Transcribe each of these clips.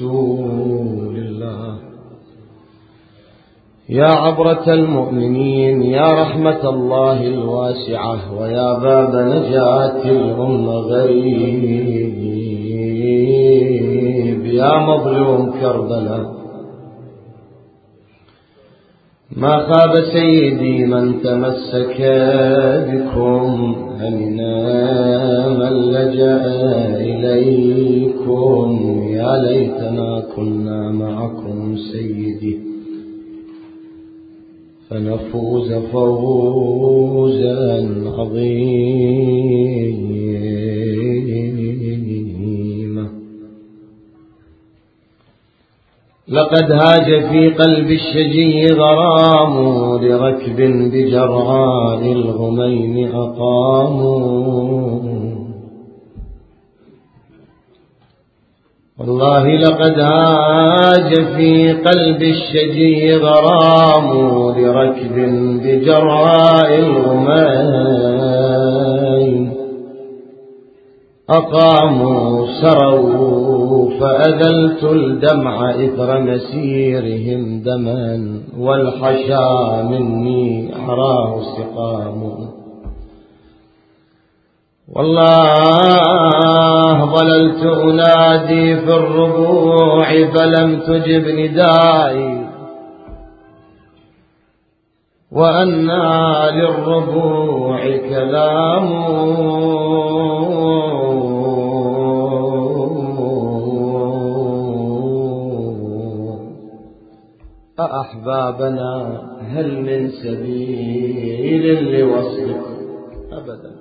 رسول الله. يا عبرة المؤمنين، يا رحمة الله الواسعة، ويا باب نجاة الأمة غريب، يا مظلوم كربلاء، ما خاب سيدي من تمسك بكم، هلنا من لجأ إليكم، يا ليتنا كنا معكم سيدي فنفوز فوزا عظيما. لقد هاج في قلب الشجي غرام، لركب بجرعاء الغميم أقاموا. والله لقد هاج في قلب الشجي غرام، لركب بجرعاء الغميم أقاموا. سروا فأذلت الدمع إثر مسيرهم دما، والحشا مني أحراه سقام. والله ظللت أنادي في الربوع فلم تجب ندائي، وأنى للربوع كلام. أأحبابنا هل من سبيل لوصلكم؟ أبدا.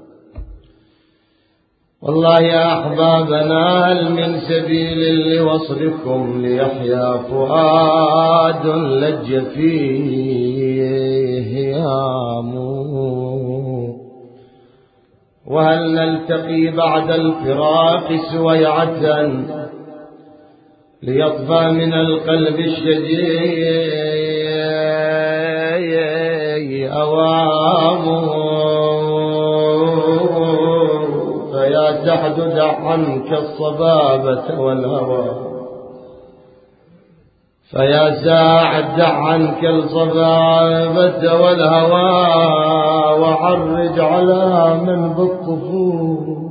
والله يا أحبابنا هل من سبيل لوصلكم، ليحيا فؤاد لج فيه هيام. وهل نلتقي بعد الفراق سويعة، ليطفى من القلب الشجي أوام. فيا سعد دع عنك الصبابة والهوى، فيا ساعد دع عنك الصبابة والهوى، وعرج على من بالطفوف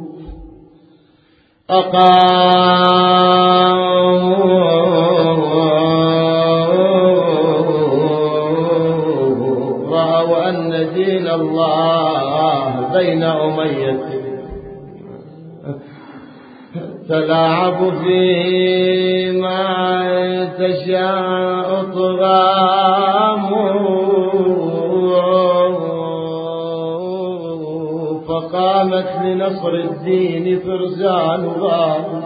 رأوا أن دين الله بين أمية، تلاعب فيما تشاء طغام. فقامت لنصر الدين فرسان غالب،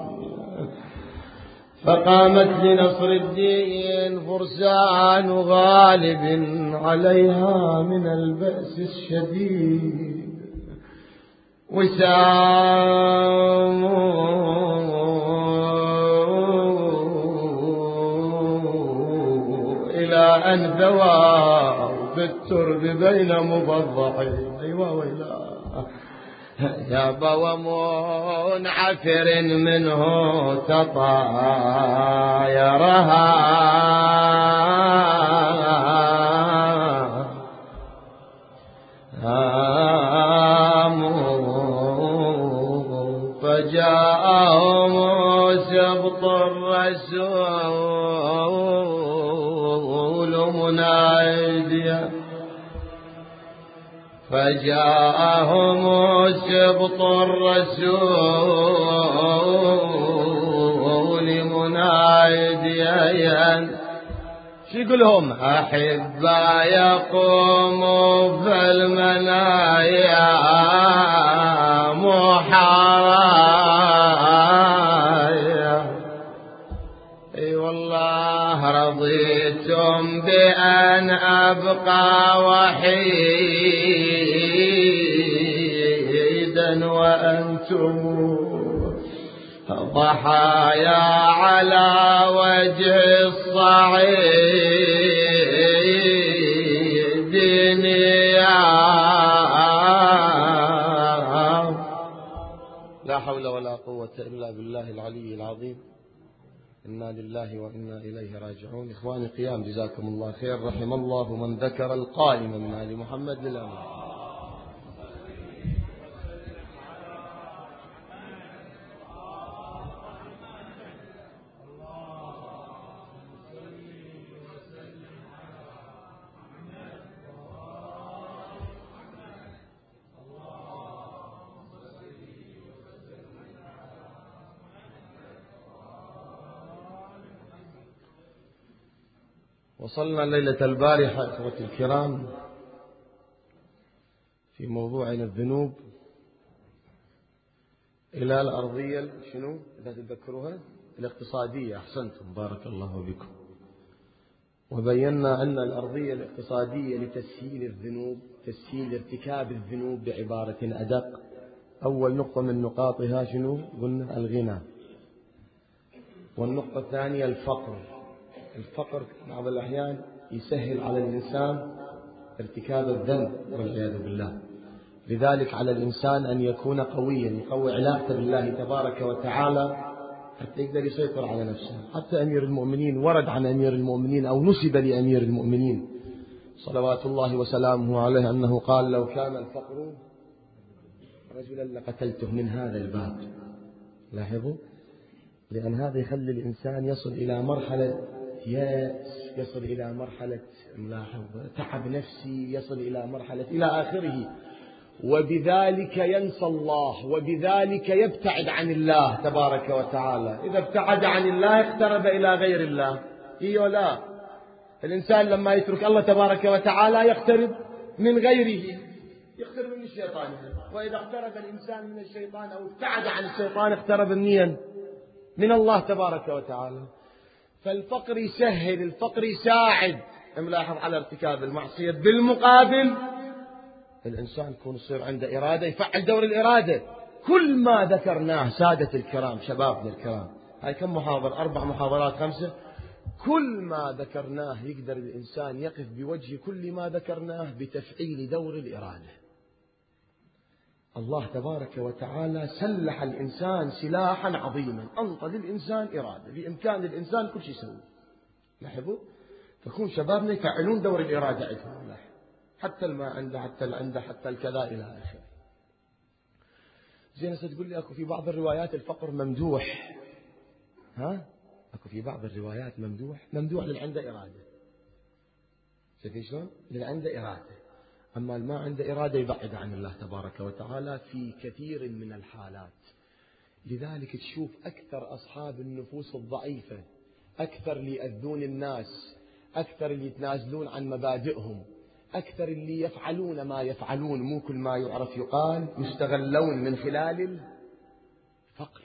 فقامت لنصر الدين فرسان غالب، عليها من البأس الشديد وسام. إلى أن ذوى بالترب بين مفضحين. أيوة ويلا يا بوم عفر منه تطايرها، فجاءهم سبط الرسول مناديا، فجاءهم سبط الرسول مناديا. شو يقولهم؟ أحبا يقوموا في المنايا محرايا. اي والله رضيتم بأن أبقى وحيدا، وأنتم ضحايا على وجه الصعيد نيام. لا حول ولا قوة إلا بالله العلي العظيم. إنا لله وإنا إليه راجعون. إخواني قيام جزاكم الله خير. رحم الله من ذكر القائم من آل محمد للأمر. وصلنا ليلة البارحة إخوتي الكرام في موضوعنا الذنوب إلى الأرضية شنو إذا تذكروها الاقتصادية. أحسنتم بارك الله بكم. وبينا أن الأرضية الاقتصادية لتسهيل الذنوب، تسهيل ارتكاب الذنوب بعبارة أدق. أول نقطة من نقاطها شنو قلنا؟ الغنى. والنقطة الثانية الفقر. الفقر بعض الأحيان يسهل على الإنسان ارتكاب الذنب والعياذ بالله. لذلك على الإنسان أن يكون قويا، يقوي علاقته بالله تبارك وتعالى حتى يقدر يسيطر على نفسه. حتى أمير المؤمنين ورد عن أمير المؤمنين أو نسب لأمير المؤمنين صلوات الله وسلامه عليه أنه قال: لو كان الفقر رجلا لقتلته من هذا الباب. لاحظوا، لأن هذا يخلي الإنسان يصل إلى مرحلة يأس، يصل إلى مرحلة تعب نفسي، يصل إلى مرحلة إلى آخره، وبذلك ينسى الله، وبذلك يبتعد عن الله تبارك وتعالى. إذا ابتعد عن الله اقترب إلى غير الله. إيه ولا الإنسان لما يترك الله تبارك وتعالى يقترب من غيره، يقترب من الشيطان. وإذا اقترب الإنسان من الشيطان أو ابتعد عن الشيطان اقترب من الله تبارك وتعالى. فالفقر يسهل، الفقر يساعد ملاحظ على ارتكاب المعصية. بالمقابل الإنسان يكون يصير عنده إرادة، يفعل دور الإرادة. كل ما ذكرناه سادة الكرام شبابنا الكرام، هاي كم محاضرة؟ 4 محاضرات 5. كل ما ذكرناه يقدر الإنسان يقف بوجه كل ما ذكرناه بتفعيل دور الإرادة. الله تبارك وتعالى سلح الإنسان سلاحا عظيما، أنطى للإنسان إرادة، بإمكان الإنسان كل شيء يسوي. لاحظوا، فكون شبابنا يفعلون دور الإرادة عندهم، حتى الما عنده، حتى العنده، حتى الكذا إلى آخره. زين تقول لي أكو في بعض الروايات الفقر ممدوح. أكو في بعض الروايات ممدوح للي عنده إرادة. شايفين شلون؟ للي عنده إرادة. أما ما عنده إرادة يبعد عن الله تبارك وتعالى في كثير من الحالات. لذلك تشوف أكثر أصحاب النفوس الضعيفة، أكثر اللي يأذون الناس، أكثر اللي يتنازلون عن مبادئهم، أكثر اللي يفعلون ما يفعلون، مو كل ما يعرف يقال، يستغلون من خلال الفقر.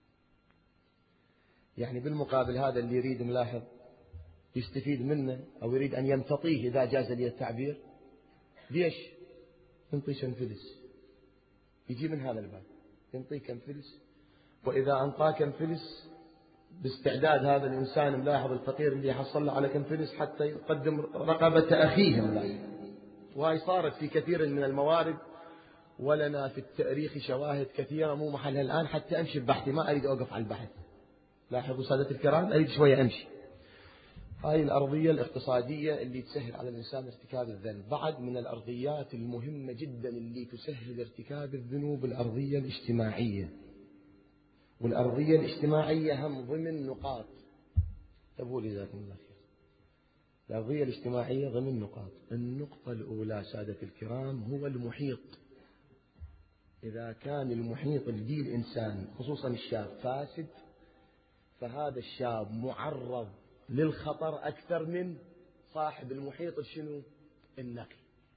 يعني بالمقابل هذا اللي يريد ملاحظ يستفيد منه أو يريد أن يمتطيه إذا جاز لي التعبير، ليش؟ ينطي كم فلس، يجي من هذا الباب ينطي كم فلس، وإذا أنطى كم فلس باستعداد هذا الإنسان ملاحظ الفقير اللي يحصل له على كم فلس حتى يقدم رقبة أخيه ملاحظ. وهي صارت في كثير من الموارد، ولنا في التاريخ شواهد كثيرة مو محلها الآن حتى أمشي ببحثي، ما أريد أوقف على البحث. لاحظوا سادة الكرام، أريد شوية أمشي. هاي الأرضية الاقتصادية اللي تسهل على الإنسان ارتكاب الذنب. بعد من الأرضيات المهمة جدا اللي تسهل ارتكاب الذنوب الأرضية الاجتماعية. والأرضية الاجتماعية هم ضمن نقاط. تقول جزاكم الله خير. الأرضية الاجتماعية ضمن نقاط. النقطة الأولى سادة الكرام هو المحيط. إذا كان المحيط اللي الإنسان خصوصا الشاب فاسد، فهذا الشاب معرض للخطر أكثر من صاحب المحيط شنو؟ النقي.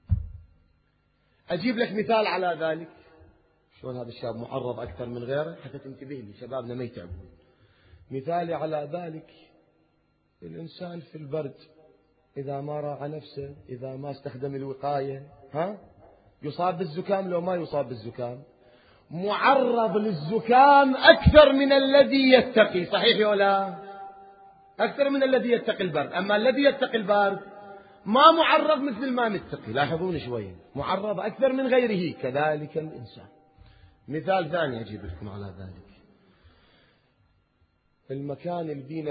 أجيب لك مثال على ذلك. شلون هذا الشاب معرض أكثر من غيره حتى تنتبه لي شبابنا ما يتعبون. مثالي على ذلك الإنسان في البرد إذا ما راعى نفسه، إذا ما استخدم الوقاية، يصاب بالزكام لو ما يصاب بالزكام. معرض للزكام أكثر من الذي يتقي، صحيح ولا؟ أكثر من الذي يتقي البرد. أما الذي يتقي البرد ما معرض مثل ما متقي. لاحظون شوية، معرض أكثر من غيره. كذلك الإنسان. مثال ثاني أجيب لكم على ذلك. المكان اللي فيه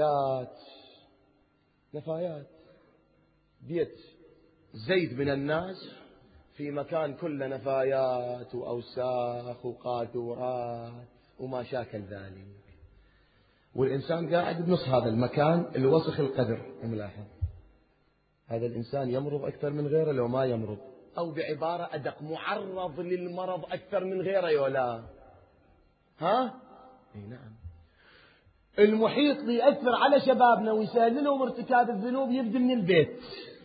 نفايات، بيت زيد من الناس في مكان كله نفايات وأوساخ وقاذورات وما شاكل ذلك، والإنسان قاعد بنص هذا المكان اللي وسخ القدر. ملاحظ هذا الإنسان يمرض أكثر من غيره لو ما يمرض، أو بعبارة أدق معرض للمرض أكثر من غيره يولا. ها؟ اي نعم. المحيط اللي يأثر على شبابنا ويسهل لهم ارتكاب الذنوب يبدأ من البيت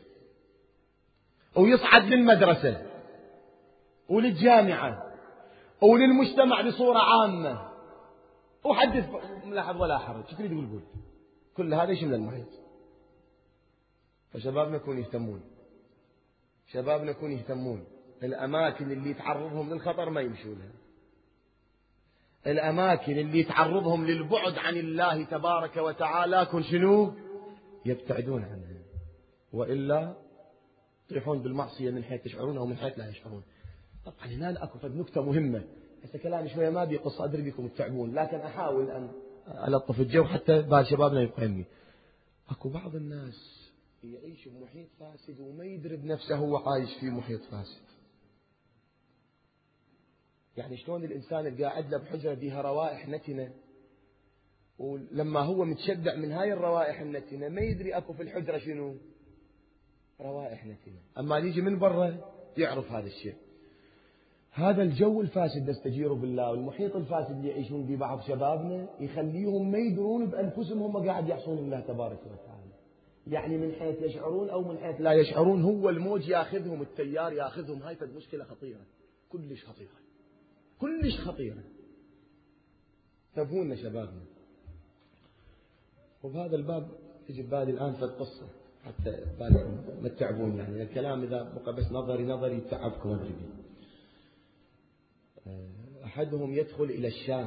ويصعد للمدرسة وللجامعة وللمجتمع بصورة عامة. وحدث ملاحظ ولا حرج، شو تريد تقول؟ كل هذا يشمل المحيط. فشبابنا يكون يهتمون الأماكن اللي تعرضهم للخطر ما يمشوا لها، الأماكن اللي تعرضهم للبعد عن الله تبارك وتعالى كن شنو؟ يبتعدون عنها، وإلا يطيحون بالمعصية من حيث يشعرون أو من حيث لا يشعرون. طبعا هنا أكو نكتة مهمة، هسه كلامي شوية ما بيقص أدري بكم تتعبون، لكن أحاول أن ألطف الجو حتى بعد شبابنا يفهمني. أكو بعض الناس يعيش بمحيط فاسد وما يدري بنفسه هو عايش في محيط فاسد. يعني شلون الإنسان القاعد له بحجرة بها روائح نتنة، ولما هو متشبع من هاي الروائح النتنة ما يدري أكو في الحجرة شنو؟ روائح نتنة. أما يجي من برا يعرف هذا الشيء. هذا الجو الفاسد نستجير بالله، والمحيط الفاسد اللي يعيشون به بعض شبابنا يخليهم ما يدرون بأنفسهم هم قاعد يعصون الله تبارك وتعالى. يعني من حيث يشعرون أو من حيث لا يشعرون هو الموج ياخذهم، التيار ياخذهم. هاي مشكلة خطيرة، كلش خطيرة. تفهمنا شبابنا. وبهذا الباب تجي ببالي الآن في القصة حتى بالكم ما تتعبون، يعني الكلام إذا بقى بس نظري يتعبكم أدري بيه. أحدهم يدخل إلى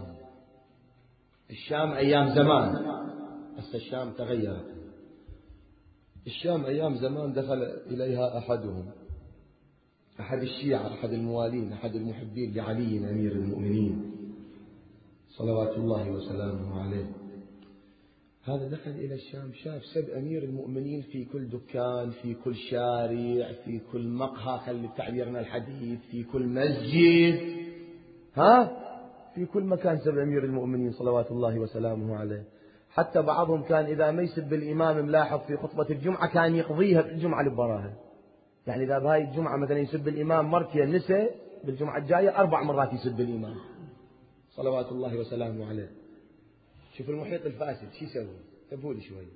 الشام أيام زمان، بس الشام تغيرت. الشام أيام زمان دخل إليها أحد الشيعة، أحد الموالين، أحد المحبين لعلي أمير المؤمنين صلوات الله وسلامه عليه. هذا دخل إلى الشام، شاف سب أمير المؤمنين في كل دكان، في كل شارع، في كل مقهى، خلي تعبيرنا الحديث، في كل مسجد، في كل مكان سب أمير المؤمنين صلوات الله وسلامه عليه. حتى بعضهم كان إذا ما يسب الإمام ملاحظ في خطبة الجمعة كان يقضيها في الجمعة لبراها. يعني إذا بهاي الجمعة مثلا يسب الإمام مرتين النساء، بالجمعة الجاية 4 مرات يسب الإمام صلوات الله وسلامه عليه. شوف المحيط الفاسد شو يسوي؟ تبهولي شوي.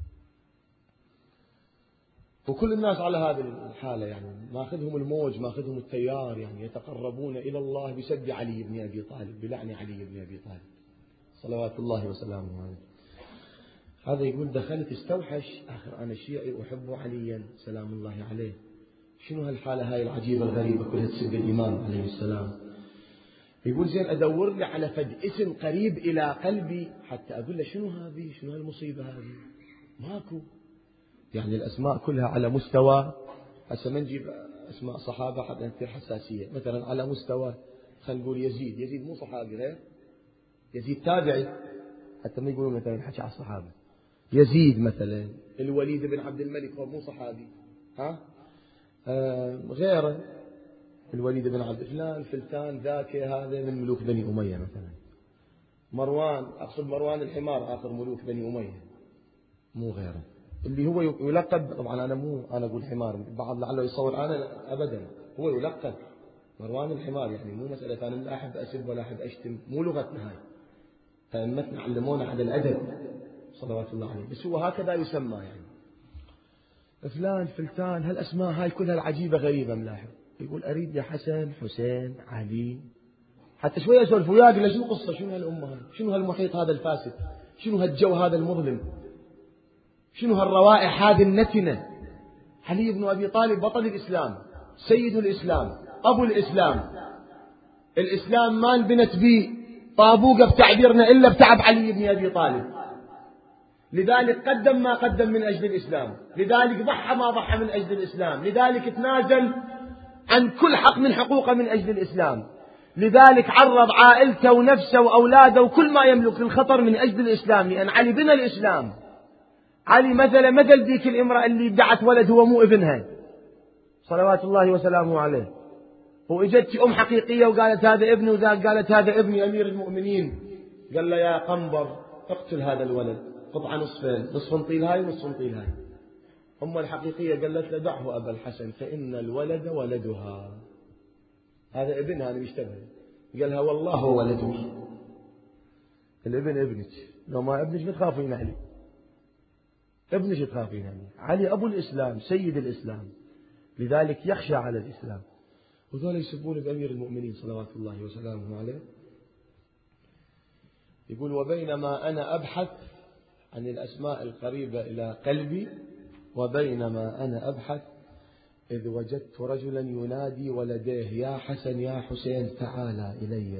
وكل الناس على هذه الحالة، يعني ماخذهم الموج، ماخذهم التيار، يعني يتقربون إلى الله بسب علي بن أبي طالب، بلعن علي بن أبي طالب صلوات الله وسلامه عليه. هذا يقول دخلت استوحش، آخر أنا شيعي أحب عليا سلام الله عليه. شنو هالحالة هاي العجيبة الغريبة كلها تسب الإمام عليه السلام. يقول زين أدور لي على فد اسم قريب إلى قلبي حتى أقول له شنو هذه، شنو هالمصيبة هذه. ماكو، يعني الأسماء كلها على مستوى، هسه ما نجيب أسماء صحابة حتى نصير حساسية. مثلا على مستوى خلينا نقول يزيد مو صحابي، غير يزيد تابعي، حتى ما يقولون مثلا حكي على الصحابة. يزيد مثلا الوليد بن عبد الملك هو مو صحابي، غيره الوليد بن عبد فلان ذاك هذا من ملوك بني أمية مثلا. مروان، أقصد مروان الحمار آخر ملوك بني أمية، مو غيره اللي هو يلقب. طبعا أنا أقول حمار، بعض لعله يصور أنا أبدا، هو يلقب مروان الحمار. يعني مو مسألة أنا لا أحب أسب ولا أحب أشتم، مو لغتنا هاي، فأمتنا علمونا على الأدب صلوات الله عليه، بس هو هكذا يسمى. يعني فلان هالأسماء هاي كلها العجيبة غريبة. ملاحظ يقول أريد يا حسين علي، حتى شوية أسولف وياه قال له شنو قصة، شنو هالأمة هاي، شنو هالمحيط هذا الفاسد، شنو هالجو هذا المظلم، شنو هالروائح هذه النتنة. علي بن أبي طالب بطل الإسلام، سيد الإسلام، أبو الإسلام. الإسلام ما انبنت به طابوقة بتعبيرنا إلا بتعب علي بن أبي طالب. لذلك قدم ما قدم من أجل الإسلام، لذلك ضحى ما ضحى من أجل الإسلام، لذلك تنازل عن كل حق من حقوقه من أجل الإسلام. لذلك عرض عائلته ونفسه وأولاده وكل ما يملك للخطر من أجل الإسلام، لأن علي بنى الإسلام. علي مثل ذيك الامرأة اللي ادعت ولد هو مو ابنها صلوات الله وسلامه عليه، وإجت أم حقيقية وقالت هذا ابني، وذاك قالت هذا ابني أمير المؤمنين. قال له يا قنبر اقتل هذا الولد، قطعة نصفين، نصف نطيل هاي ونصف نطيل هاي. أم الحقيقية قالت له دعه أبا الحسن فإن الولد ولدها، هذا ابنها أنا مشتبه. قالها والله هو ولدك، الابن ابنك، لو ما ابنك بتخافين علي، ابنك تخافين علي. علي أبو الإسلام سيد الإسلام، لذلك يخشى على الإسلام. وذول يسبون بأمير المؤمنين صلوات الله وسلامه عليه. يقول وبينما أنا أبحث عن الأسماء القريبة إلى قلبي، وبينما أنا أبحث إذ وجدت رجلا ينادي ولديه يا حسن يا حسين تعالى إلي.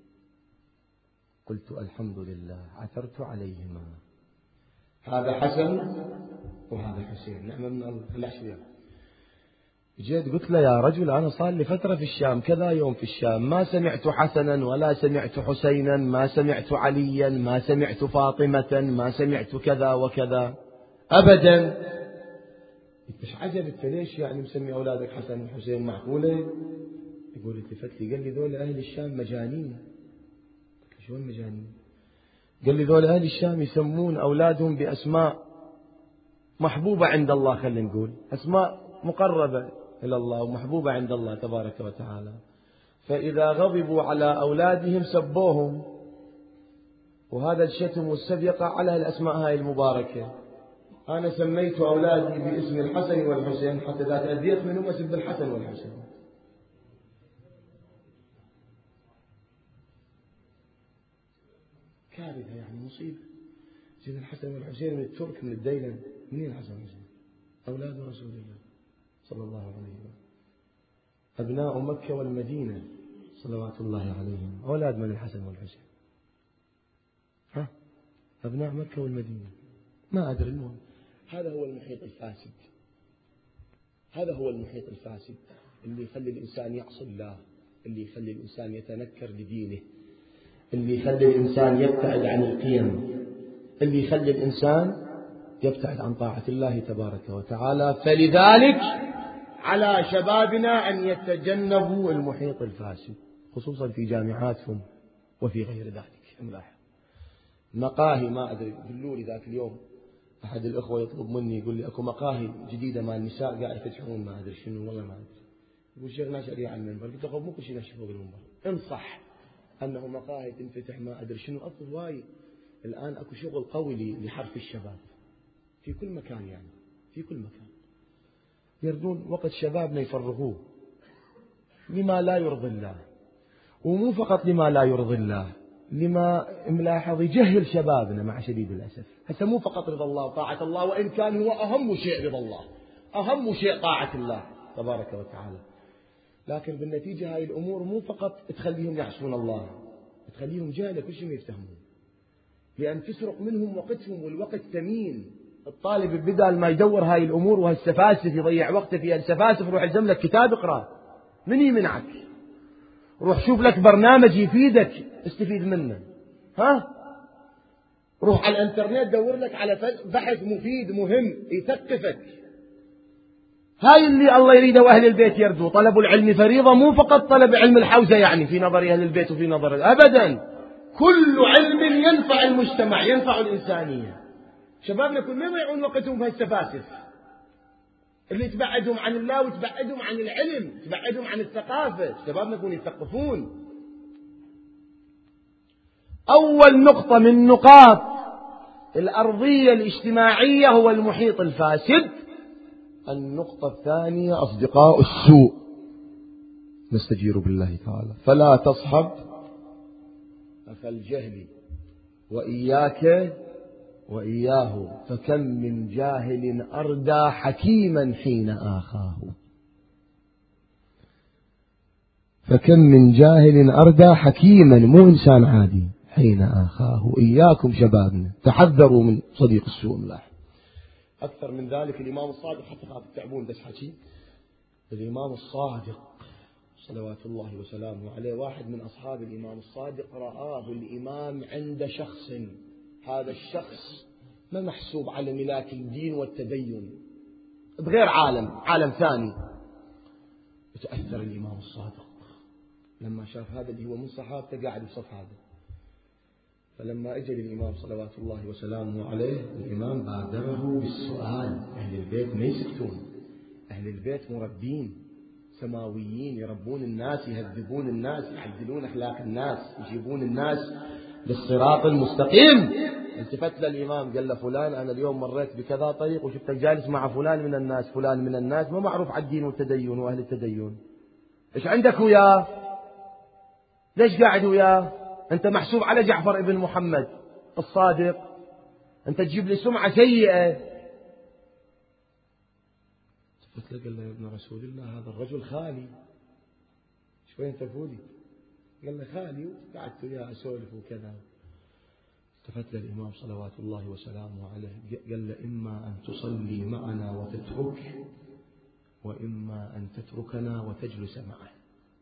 قلت الحمد لله عثرت عليهما، هذا حسن وهذا حسين، نعمة من الله. العشرية جيت قلت له يا رجل أنا صار لي فترة في الشام كذا يوم في الشام، ما سمعت حسنا ولا سمعت حسينا، ما سمعت عليا، ما سمعت فاطمة، ما سمعت كذا وكذا أبدا. مش عجب انت ليش يعني مسمي أولادك حسن وحسين، معقولة؟ يقول التفت لي قال لي ذول أهل الشام مجانين. شلون مجانين؟ قال لي ذول أهل الشام يسمون أولادهم بأسماء محبوبة عند الله، خلينا نقول أسماء مقربة إلى الله ومحبوبة عند الله تبارك وتعالى، فإذا غضبوا على أولادهم سبوهم، وهذا الشتم والسب يقع على الأسماء هاي المباركة. أنا سميت أولادي باسم الحسن والحسين حتى إذا تأذيت منهم أسب الحسن والحسين. كارثة يعني مصيبة. سيد الحسن والحسين من الترك من الديلم، منين الحسن والحسين؟ أولاد رسول الله صلى الله عليه وسلم، أبناء مكة والمدينة صلوات الله عليهم. أولاد من الحسن والحسين؟ أبناء مكة والمدينة، ما أدري. المهم هذا هو المحيط الفاسد، هذا هو المحيط الفاسد اللي يخلي الإنسان يعصي الله، اللي يخلي الإنسان يتنكر لدينه، اللي يخلي الإنسان يبتعد عن القيم، اللي يخلي الإنسان يبتعد عن طاعة الله تبارك وتعالى. فلذلك على شبابنا أن يتجنبوا المحيط الفاسد، خصوصا في جامعاتهم وفي غير ذلك. ملاحظ مقاهي، ما أدري قالوا لي ذاك اليوم أحد الأخوة يطلب مني يقول لي أكو مقاهي جديدة مع النساء قاعد يفتحون، ما أدري شنو والله ما أدري. يقول شيخ ناشر على المنبر، قلت له مو كل شيء ناشر فوق المنبر، انصح أنه مقاهي تنفتح ما أدري شنو. أصل واي الآن أكو شغل قوي لحرف الشباب في كل مكان، يعني في كل مكان يردون وقت شبابنا يفرغوه لما لا يرضي الله، ومو فقط لما لا يرضي الله، لما ملاحظ يجهل شبابنا مع شديد الأسف. حتى مو فقط رضا الله وطاعة الله، وإن كان هو أهم شيء رضا الله، أهم شيء طاعة الله تبارك وتعالى، لكن بالنتيجة هاي الأمور مو فقط تخليهم يعصون الله، تخليهم جهلة كل شيء ما يفتهمون، لأن تسرق منهم وقتهم، والوقت ثمين. الطالب بدل ما يدور هاي الأمور وهالسفاسف يضيع وقته في هالسفاسف، روح الزم لك كتاب اقرأ، من يمنعك؟ روح شوف لك برنامج يفيدك استفيد منه، روح على الانترنت دور لك على بحث مفيد مهم يثقفك. هاي اللي الله يريده أهل البيت يردوا. طلب العلم فريضة، مو فقط طلب علم الحوزة يعني في نظر أهل البيت وفي نظر أبدا، كل علم ينفع المجتمع ينفع الإنسانية. شبابنا كل ما يضيعون وقتهم في السفاسف اللي تبعدهم عن الله وتبعدهم عن العلم، تبعدهم عن الثقافة. شبابنا يكونوا يثقفون. أول نقطة من نقاط الأرضية الاجتماعية هو المحيط الفاسد. النقطة الثانية أصدقاء السوء، نستجير بالله تعالى. فلا تصحب أخا الجهل وإياك وإياه، فكم من جاهل أردى حكيما حين آخاه. فكم من جاهل أردى حكيما، مو إنسان عادي، حين آخاه. إياكم شبابنا تحذروا من صديق السوء. ملاحظ أكثر من ذلك الإمام الصادق، حتى خاطر تعبون بس حكي، الإمام الصادق صلوات الله وسلامه عليه واحد من أصحاب الإمام الصادق رآه الإمام عند شخص، هذا الشخص ما محسوب على ملاك الدين والتدين، بغير عالم ثاني. تأثر الإمام الصادق لما شاف هذا اللي هو من صحابته قاعد بصف هذا. فلما أجى للإمام صلوات الله وسلامه عليه الإمام بادره بالسؤال. أهل البيت ما يسكتون، أهل البيت مربين سماويين، يربون الناس، يهذبون الناس، يعدلون أخلاق الناس، يجيبون الناس للصراط المستقيم. التفت للإمام قال له فلان أنا اليوم مريت بكذا طريق وشفتك جالس مع فلان من الناس ما معروف على الدين والتدين وأهل التدين، إيش عندك وياه؟ ليش قاعد وياه؟ أنت محسوب على جعفر ابن محمد الصادق، أنت تجيب لي سمعة سيئة. التفت له قال له يا ابن رسول الله هذا الرجل خالي، شوي أنت فولي؟ قال له خالي وقعدت وياه أسولف وكذا. التفت له الإمام صلوات الله وسلامه عليه قال له إما أن تصلي معنا وتترك، وإما أن تتركنا وتجلس معه.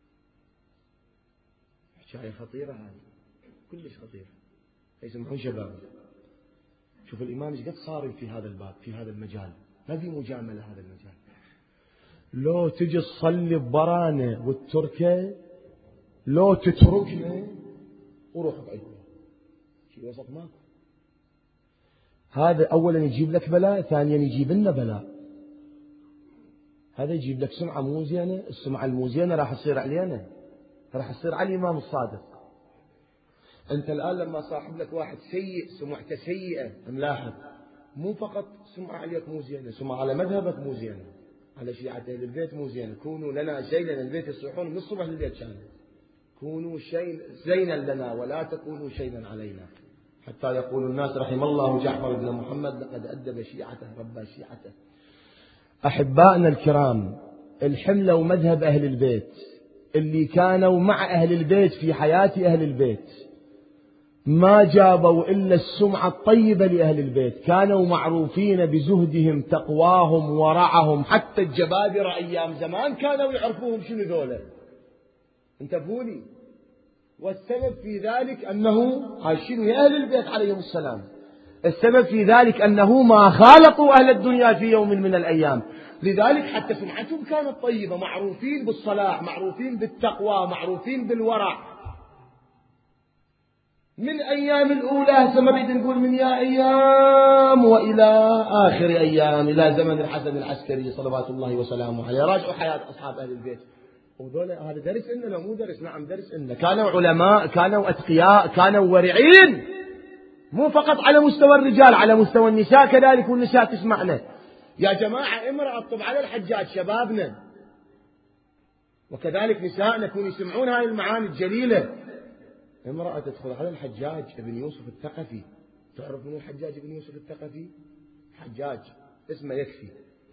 حكاية خطيرة هذه، كلش خطيرة. يسمعون شباب، شوف الإمام ايش قد صار في هذا الباب، في هذا المجال، ما في مجاملة هذا المجال. لو تجي تصلي ببرانا والتركة، لو تتركنا وروح بعيدنا، شيء وسط ماكو. هذا أولا يجيب لك بلاء، ثانيا يجيب لنا بلاء. هذا يجيب لك سمعة مو زينة، السمعة المو زينة راح تصير علينا، راح تصير على الإمام الصادق. أنت الآن لما صاحب لك واحد سيء، سمعته سيئة، ملاحظ مو فقط سمعة عليك مو زينة، سمعة على مذهبك مو زينة، على شيعة أهل البيت مو زينة. كونوا لنا زينا، البيت يصيحون من الصبح للبيت شان، كونوا زينا لنا ولا تكونوا شينا علينا، حتى يقول الناس رحم الله جعفر بن محمد لقد أدب شيعته ربى شيعته. أحبائنا الكرام، الحملة ومذهب أهل البيت اللي كانوا مع أهل البيت في حياة أهل البيت ما جابوا إلا السمعة الطيبة لأهل البيت، كانوا معروفين بزهدهم تقواهم ورعهم، حتى الجبابرة أيام زمان كانوا يعرفوهم شنو ذولا، انتبهوني. والسبب في ذلك أنه عايشين ويا أهل البيت عليهم السلام، السبب في ذلك أنه ما خالطوا أهل الدنيا في يوم من الأيام، لذلك حتى سمعتهم كانت طيبة، معروفين بالصلاح، معروفين بالتقوى، معروفين بالورع. من أيام الأولى، هسه ما نريد نقول من يا أيام وإلى آخر أيام، إلى زمن الحسن العسكري صلوات الله وسلامه عليه. راجعوا حياة أصحاب أهل البيت، وذولا هذا درس إننا، لو مو درس نعم درس إننا. كانوا علماء، كانوا أتقياء، كانوا ورعين، مو فقط على مستوى الرجال، على مستوى النساء كذلك، والنساء تسمعنا. يا جماعة امرأة طب على الحجاج شبابنا، وكذلك نساءنا يكونوا يسمعون هاي المعاني الجليلة. امرأة تدخل على الحجاج ابن يوسف الثقفي. تعرف من الحجاج ابن يوسف الثقفي؟ حجاج اسمه يكفي.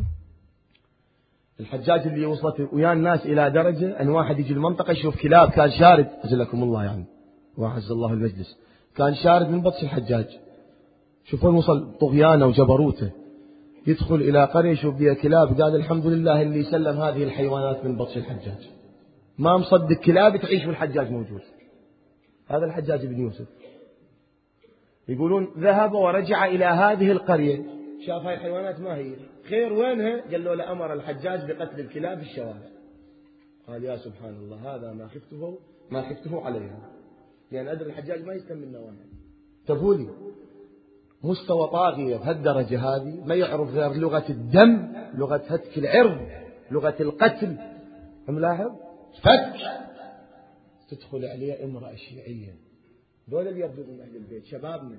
الحجاج اللي وصلت ويا الناس إلى درجة أن واحد يجي المنطقة يشوف كلاب، كان شارد أجلكم الله يعني وأعز الله المجلس، كان شارد من بطش الحجاج. شوفون وصل طغيانه وجبروته، يدخل إلى قرية يشوف بها كلاب، قال الحمد لله اللي سلم هذه الحيوانات من بطش الحجاج، ما مصدق كلاب تعيش والحجاج موجود. هذا الحجاج بن يوسف. يقولون ذهب ورجع إلى هذه القرية، شاف هاي الحيوانات ما هي خير، وينها؟ قال له لأمر الحجاج بقتل الكلاب في الشوارع. قال يا سبحان الله، هذا ما خفته عليها، لأن أدري الحجاج ما يستم منا واحد. تقولي مستوى طاغية بهالدرجة هذه، ما يعرف غير لغة الدم، لغة هتك العرض، لغة القتل. ملاحظ فك تدخل عليه امرأة شيعية، دول اللي يبدو من أهل البيت شبابنا،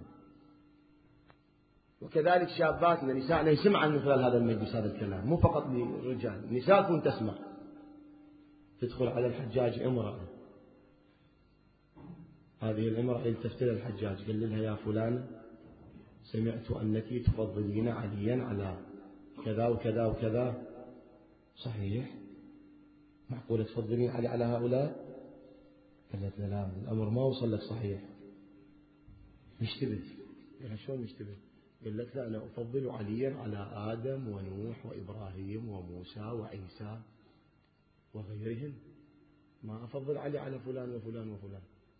وكذلك شاباتنا نسائنا يسمع من خلال هذا المجلس هذا الكلام، مو فقط للرجال، نساءكم تسمع. تدخل على الحجاج امرأة، هذه الامرأة التفت إلى الحجاج قال لها يا فلانة سمعت أنك تفضلين عليا على كذا وكذا وكذا، صحيح؟ معقولة تفضلين علي على هؤلاء؟ قالت لا الأمر ما وصل لك صحيح، مشتبه. قال شلون مشتبه؟ قالت لا أنا أفضل عليا على آدم ونوح وإبراهيم وموسى وعيسى وغيرهم. ما أفضل علي على فلان وفلان وفلان.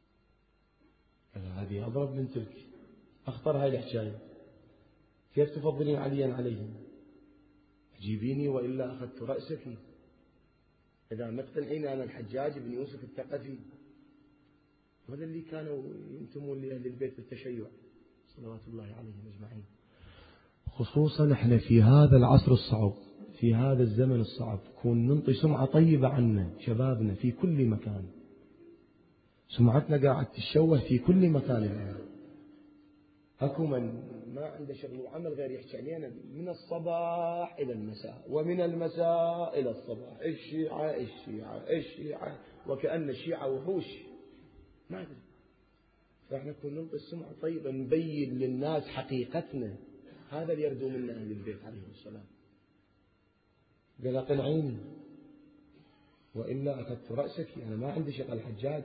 هذه أضرب من تلك، أخطر هاي الحكاية. كيف تفضلين عليا عليهم؟ جيبيني وإلا أخذت رأسك. إذا مقتنعين أنا الحجاج بن يوسف الثقفي، هذا اللي كانوا ينتمون لأهل البيت بالتشيع صلوات الله عليهم أجمعين. خصوصا احنا في هذا العصر الصعب، في هذا الزمن الصعب، كون ننطي سمعة طيبة عنا شبابنا في كل مكان. سمعتنا قاعد تتشوه في كل مكان الآن. أكو من ما عنده شغل وعمل غير يحكي علينا من الصباح إلى المساء، ومن المساء إلى الصباح، الشيعة الشيعة الشيعة، وكأن الشيعة وحوش ما أدري. فإحنا كنا ننطي السمعة طيبة، نبين للناس حقيقتنا. هذا اللي يرجو منا أهل البيت عليهم السلام. قال اقنعيني وإلا أخذت رأسك، أنا ما عندي شغل الحجاج.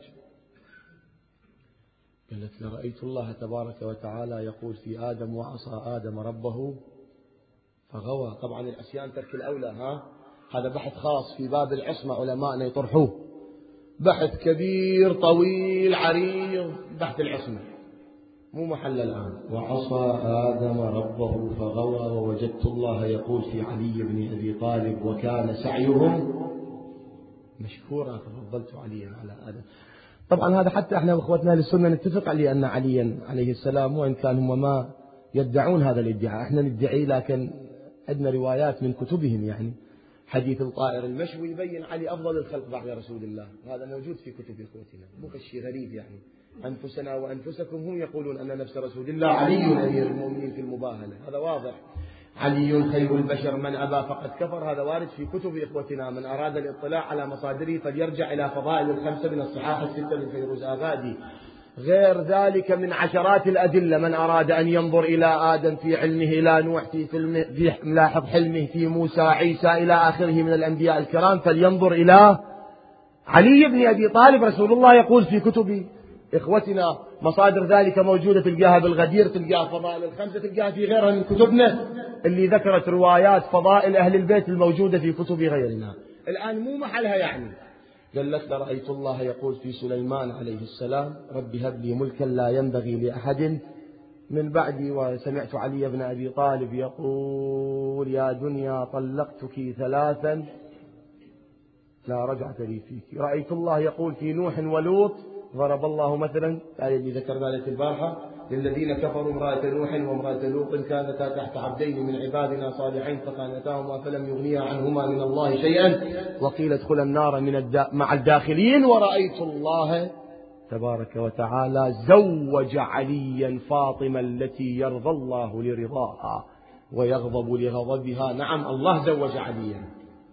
قالت لرأيت الله تبارك وتعالى يقول في آدم وعصى آدم ربه فغوى. طبعا العصيان ترك الأولى، هذا بحث خاص في باب العصمة، علماءنا يطرحوه، بحث كبير طويل عريض، بحث العصمة مو محل الآن. وعصى آدم ربه فغوى ووجدت الله يقول في علي بن أبي طالب وكان سعيهم مشكورا ففضلت عليا على آدم. طبعا هذا حتى احنا واخوتنا للسنة نتفق عليه أن عليا عليه السلام، وإن كان هم ما يدعون هذا الادعاء، احنا ندعي، لكن عندنا روايات من كتبهم. يعني حديث الطائر المشوي يبين علي أفضل الخلق بعد رسول الله، هذا موجود في كتب إخوتنا، مو شيء غريب. يعني أنفسنا وأنفسكم هم يقولون أن نفس رسول الله علي أمير المؤمنين في المباهلة، هذا واضح. علي خير البشر من أبى فقد كفر، هذا وارد في كتب إخوتنا. من أراد الاطلاع على مصادره فليرجع إلى فضائل الخمسة من الصحاح الستة لفيروز آبادي. غير ذلك من عشرات الأدلة. من أراد أن ينظر إلى آدم في علمه، إلى نوح في ملاحظ حلمه، في موسى عيسى إلى آخره من الأنبياء الكرام، فلينظر إلى علي بن أبي طالب. رسول الله يقول في كتب إخوتنا مصادر ذلك موجودة، تلقاها بالغدير، تلقاها فضائل الخمسة، تلقاها في غيرها من كتبنا اللي ذكرت روايات فضائل أهل البيت الموجودة في كتب غيرنا. الآن مو محلها. يعني قالت رأيت الله يقول في سليمان عليه السلام رب هب لي ملكا لا ينبغي لأحد من بعدي. وسمعت علي بن أبي طالب يقول يا دنيا طلقتك ثلاثا لا رجعة لي فيك. رأيت الله يقول في نوح ولوط ضرب الله مثلا الآية اللي ذكرنا لك البارحة للذين كفروا امرأة نوح وامرأة لوط كانتا تحت عبدين من عبادنا صالحين فخانتاهما فلم يغنيا عنهما من الله شيئا وقيل ادخلا النار مع الداخلين. ورأيت الله تبارك وتعالى زوج عليا فاطمة التي يرضى الله لرضاها ويغضب لغضبها. نعم الله زوج عليا،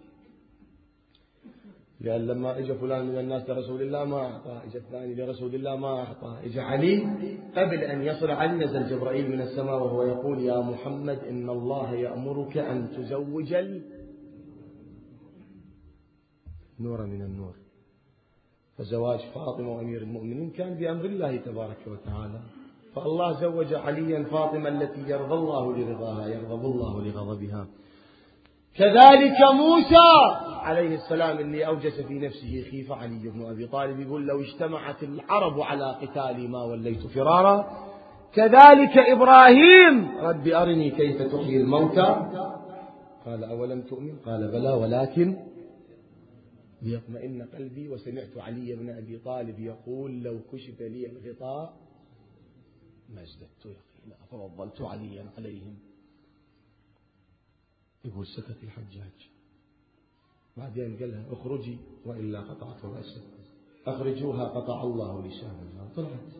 لأن لما إجا فلان من الناس لرسول الله ما أعطاه، إجا الثاني لرسول الله ما أعطاه، إجا علي قبل أن يصل علي نزل جبرائيل من السماء وهو يقول يا محمد إن الله يأمرك أن تزوج نور من النور. فزواج فاطمة وأمير المؤمنين كان بأمر الله تبارك وتعالى. فالله زوج عليا فاطمة التي يرضى الله لرضاها يغضب الله لغضبها. كذلك موسى عليه السلام اللي أوجس في نفسه خيفة علي بن أبي طالب يقول لو اجتمعت العرب على قتالي ما وليت فرارا. كذلك إبراهيم رب أرني كيف تحيي الموتى قال أولم تؤمن قال بلى ولكن ليطمئن قلبي. وسمعت علي بن أبي طالب يقول لو كشف لي الغطاء ما ازددت يقينا ففضلت عليا عليهم. يقول سكت الحجاج، بعدين قال لها اخرجي وإلا قطعت رأسك، أخرجوها قطع الله لسانها. طلعت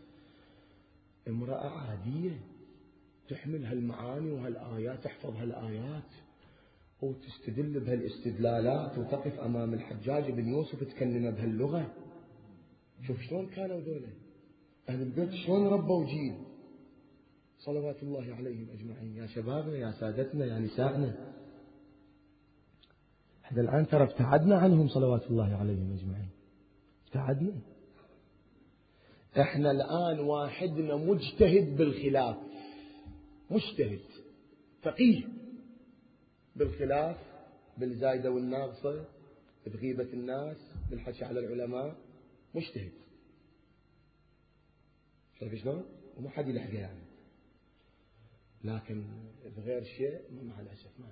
امرأة عادية تحمل هالمعاني وهالآيات، تحفظ هالآيات وتستدل بهالاستدلالات وتقف أمام الحجاج بن يوسف تكلم بهاللغة. شوف شلون كانوا ذولا أهل البيت، شلون ربوا جيل صلوات الله عليهم أجمعين. يا شبابنا يا سادتنا يا نسائنا، احنا الآن ترى ابتعدنا عنهم صلوات الله عليهم أجمعين، ابتعدنا. احنا الآن واحدنا مجتهد بالخلاف، مجتهد فقيه بالخلاف بالزايدة والناقصة بغيبة الناس، بالحكي على العلماء، مجتهد. شايف شلون؟ وما حد يلحقه يعني. لكن بغير شيء مع الأسف ما.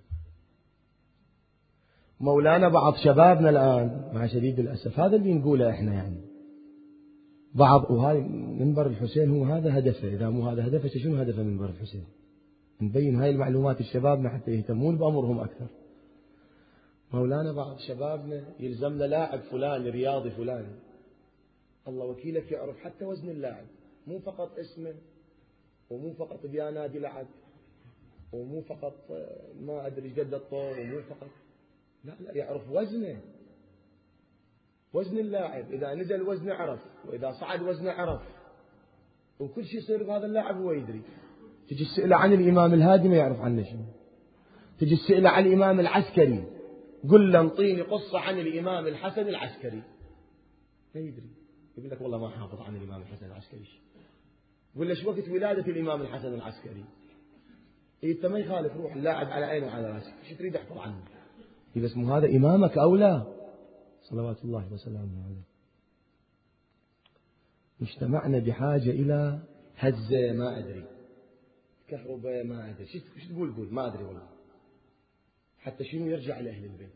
مولانا بعض شبابنا الآن مع شديد الأسف هذا اللي نقوله إحنا يعني بعض، وهاي منبر الحسين هو هذا هدفه، إذا مو هذا هدفه شنو هدفه منبر الحسين؟ نبين هاي المعلومات الشبابنا حتى يهتمون بأمرهم أكثر. مولانا بعض شبابنا يلزمنا لاعب فلان رياضي فلان، الله وكيلك يعرف حتى وزن اللاعب، مو فقط اسمه، ومو فقط بيا نادي لعب، ومو فقط ما أدري ايش قد الطول، ومو فقط لا يعرف وزنه، وزن اللاعب، إذا نزل وزنه عرف، وإذا صعد وزنه عرف، وكل شيء يصير بهذا اللاعب هو يدري. تجي تسأله عن الإمام الهادي ما يعرف عنه شيء، تجي تسأله عن الإمام العسكري قل له انطيني قصة عن الإمام الحسن العسكري ما يدري، يقول لك والله ما حافظ عن الإمام الحسن العسكري. قل له شو وقت ولادة الإمام الحسن العسكري؟ أنت ما يخالف، روح اللاعب على عينه وعلى راسك، شو تريد احفظ عنه؟ بس مو هذا إمامك أو لا؟ صلوات الله وسلامه عليه. مجتمعنا بحاجة إلى هزة، ما أدري كهرباء، ما أدري شو تقول، قول ما أدري والله، حتى شنو يرجع لأهل البيت،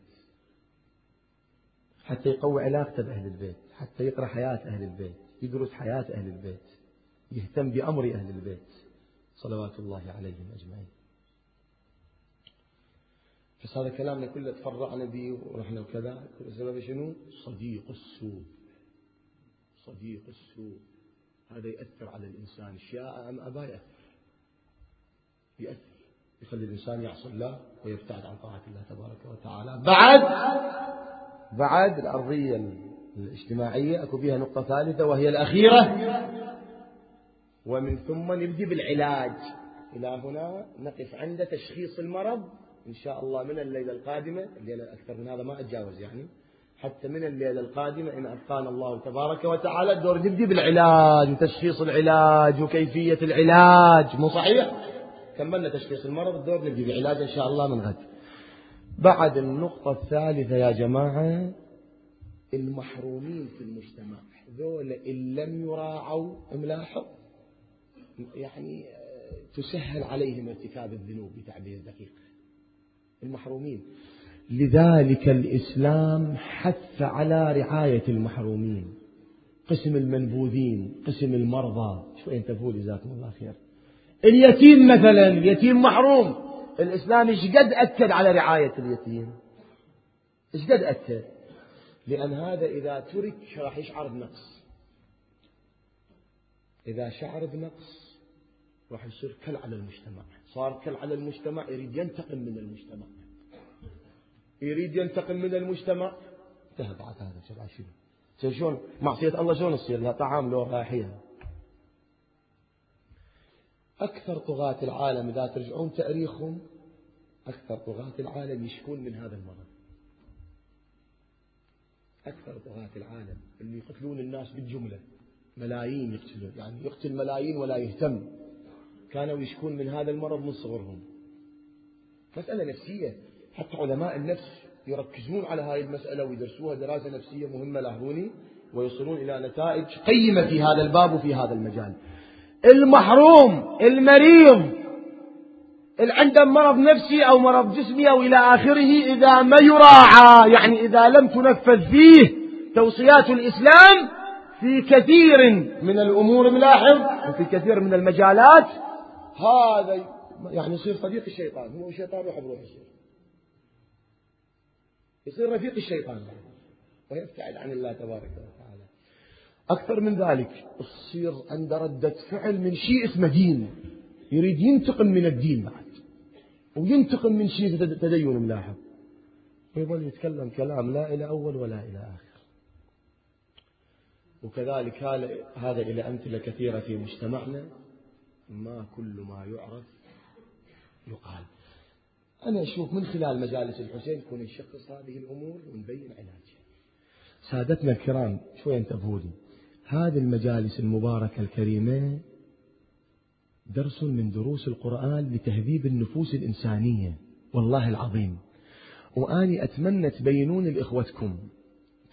حتى يقوي علاقته بأهل البيت، حتى يقرأ حياة أهل البيت، يدرس حياة أهل البيت، يهتم بأمر أهل البيت صلوات الله عليهم أجمعين. بس هذا كلامنا كله تفرعنا به ورحنا وكذا بسبب شنو؟ صديق السوء. صديق السوء هذا يأثر على الإنسان، شاء أم أبى يأثر، يخلي الإنسان يعصي الله ويبتعد عن طاعة الله تبارك وتعالى. بعد الأرضية الاجتماعية أكو بها نقطة ثالثة وهي الأخيرة، ومن ثم نبدي بالعلاج. إلى هنا نقف عند تشخيص المرض إن شاء الله من الليلة القادمة، الليلة أكثر من هذا ما أتجاوز يعني، حتى من الليلة القادمة إن أبقانا الله تبارك وتعالى الدور نبدي بالعلاج وتشخيص العلاج وكيفية العلاج. مو صحيح؟ كملنا تشخيص المرض، الدور نبدي بالعلاج إن شاء الله من غد. بعد النقطة الثالثة يا جماعة، المحرومين في المجتمع ذول إن لم يراعوا ملاحظ يعني تسهل عليهم ارتكاب الذنوب بتعبير دقيق. المحرومين، لذلك الإسلام حث على رعاية المحرومين، قسم المنبوذين، قسم المرضى. شوي انتبهوا جزاكم الله خير. اليتيم مثلا، اليتيم محروم، الإسلام ايش قد أكد على رعاية اليتيم، ايش قد أكد، لأن هذا إذا ترك راح يشعر بنقص، إذا شعر بنقص راح يصير كل على المجتمع، صار كل على المجتمع، يريد ينتقم من المجتمع، يريد ينتقم من المجتمع، انتهى بعد هذا شبع شنو شلون معصية الله شلون تصير لها طعام لو رايحيها. أكثر طغاة العالم إذا ترجعون تاريخهم، أكثر طغاة العالم يشكون من هذا المرض. أكثر طغاة العالم اللي يقتلون الناس بالجملة، ملايين يقتلون، يعني يقتل ملايين ولا يهتم، كانوا يشكون من هذا المرض من صغرهم. مسألة نفسية، حتى علماء النفس يركزون على هذه المسألة ويدرسوها دراسة نفسية مهمة لاحظوني، ويصلون إلى نتائج قيمة في هذا الباب وفي هذا المجال. المحروم، المريض، اللي عنده مرض نفسي أو مرض جسمي أو إلى آخره، إذا ما يراعى، يعني إذا لم تنفذ فيه توصيات الإسلام في كثير من الأمور ملاحظ، وفي كثير من المجالات، هذا يعني يصير صديق الشيطان، هو الشيطان روح بروح يصير رفيق الشيطان ويبتعد عن الله تبارك وتعالى. أكثر من ذلك يصير عنده ردة فعل من شيء اسمه دين، يريد ينتقم من الدين بعد، وينتقم من شيء تدين ملاحظ، ويظل يتكلم كلام لا إلى أول ولا إلى آخر. وكذلك هذا إلى أمثلة كثيرة في مجتمعنا، ما كل ما يعرف يقال. أنا أشوف من خلال مجالس الحسين كون نشخص هذه الأمور ونبين علاجها. سادتنا الكرام شوي انتبهوا لي، هذه المجالس المباركة الكريمة درس من دروس القرآن لتهذيب النفوس الإنسانية والله العظيم، وأني أتمنى تبينون لإخوتكم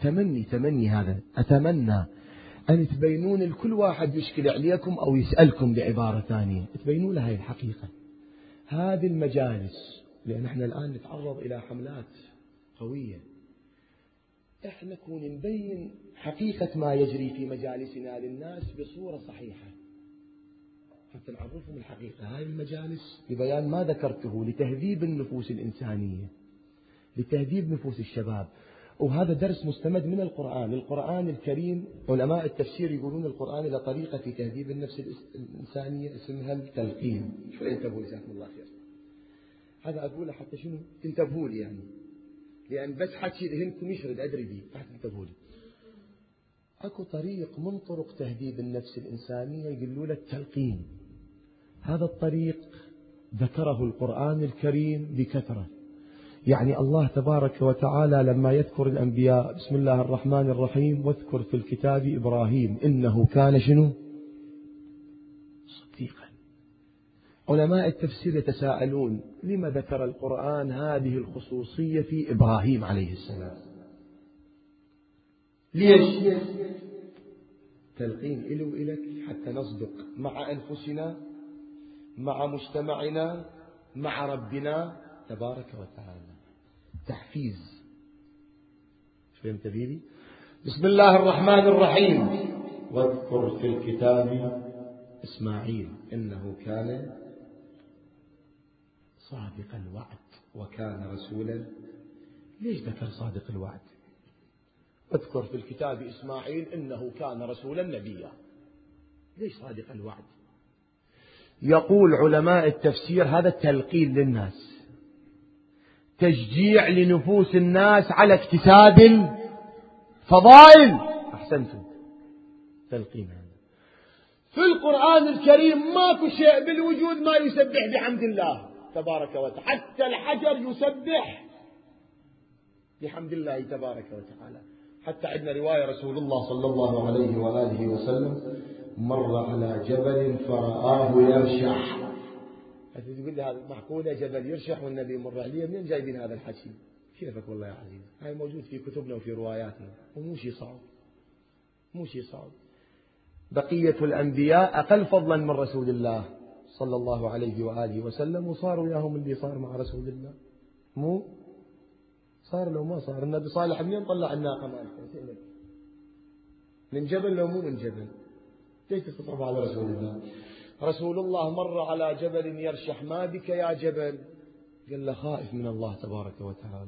تمني هذا، أتمنى أن تبينون لكل واحد يشكل عليكم أو يسألكم بعبارة ثانية، تبينوا له هذه الحقيقة. هذه المجالس، لأن احنا الآن نتعرض إلى حملات قوية، احنا نكون نبين حقيقة ما يجري في مجالسنا للناس بصورة صحيحة حتى نعرفهم الحقيقة. هاي المجالس لبيان ما ذكرته، لتهذيب النفوس الإنسانية، لتهذيب نفوس الشباب. وهذا درس مستمد من القرآن الكريم. علماء التفسير يقولون القرآن له طريقة في تهذيب النفس الإنسانية اسمها التلقين. شو انتبهوا جزاكم الله خير. هذا أقوله حتى شنو تنتبهوا لي، يعني لأن بس حكي لهنكم يشرد أدري بي حتى تنتبهوا لي. أكو طريق من طرق تهذيب النفس الإنسانية يقولوا له التلقين. هذا الطريق ذكره القرآن الكريم بكثرة. يعني الله تبارك وتعالى لما يذكر الأنبياء بسم الله الرحمن الرحيم واذكر في الكتاب إبراهيم إنه كان شنو صديقا. علماء التفسير يتساءلون لما ذكر القرآن هذه الخصوصية في إبراهيم عليه السلام؟ ليش؟ تلقين إلي وإلك حتى نصدق مع أنفسنا، مع مجتمعنا، مع ربنا تبارك وتعالى. تحفيز. فهمت بيدي؟ بسم الله الرحمن الرحيم واذكر في الكتاب إسماعيل إنه كان صادق الوعد وكان رسولا. ليش ذكر صادق الوعد؟ اذكر في الكتاب إسماعيل إنه كان رسولا نبيا. ليش صادق الوعد؟ يقول علماء التفسير هذا تلقين للناس، تشجيع لنفوس الناس على اكتساب الفضائل. أحسنتم، تلقين هذا. في القرآن الكريم ماكو شيء بالوجود ما يسبح بحمد الله تبارك وتعالى، حتى الحجر يسبح بحمد الله تبارك وتعالى. حتى عندنا رواية رسول الله صلى الله عليه وآله وسلم مر على جبل فرآه يرشح. تقول لي هذا معقولة جبل يرشح والنبي مر عليه؟ منين جايبين هذا الحكي؟ كيفك والله يا عزيز، هاي موجود في كتبنا وفي رواياتنا ومو شيء صعب، مو شيء صعب. بقية الأنبياء أقل فضلا من رسول الله صلى الله عليه وآله وسلم، وصاروا وياهم اللي صار مع رسول الله. مو صار لو ما صار. النبي صالح منين طلع الناقة مالته؟ من جبل لو مو من جبل؟ ليش تستصعب على رسول الله؟ رسول الله مر على جبل يرشح. ما بك يا جبل؟ قال له خائف من الله تبارك وتعالى.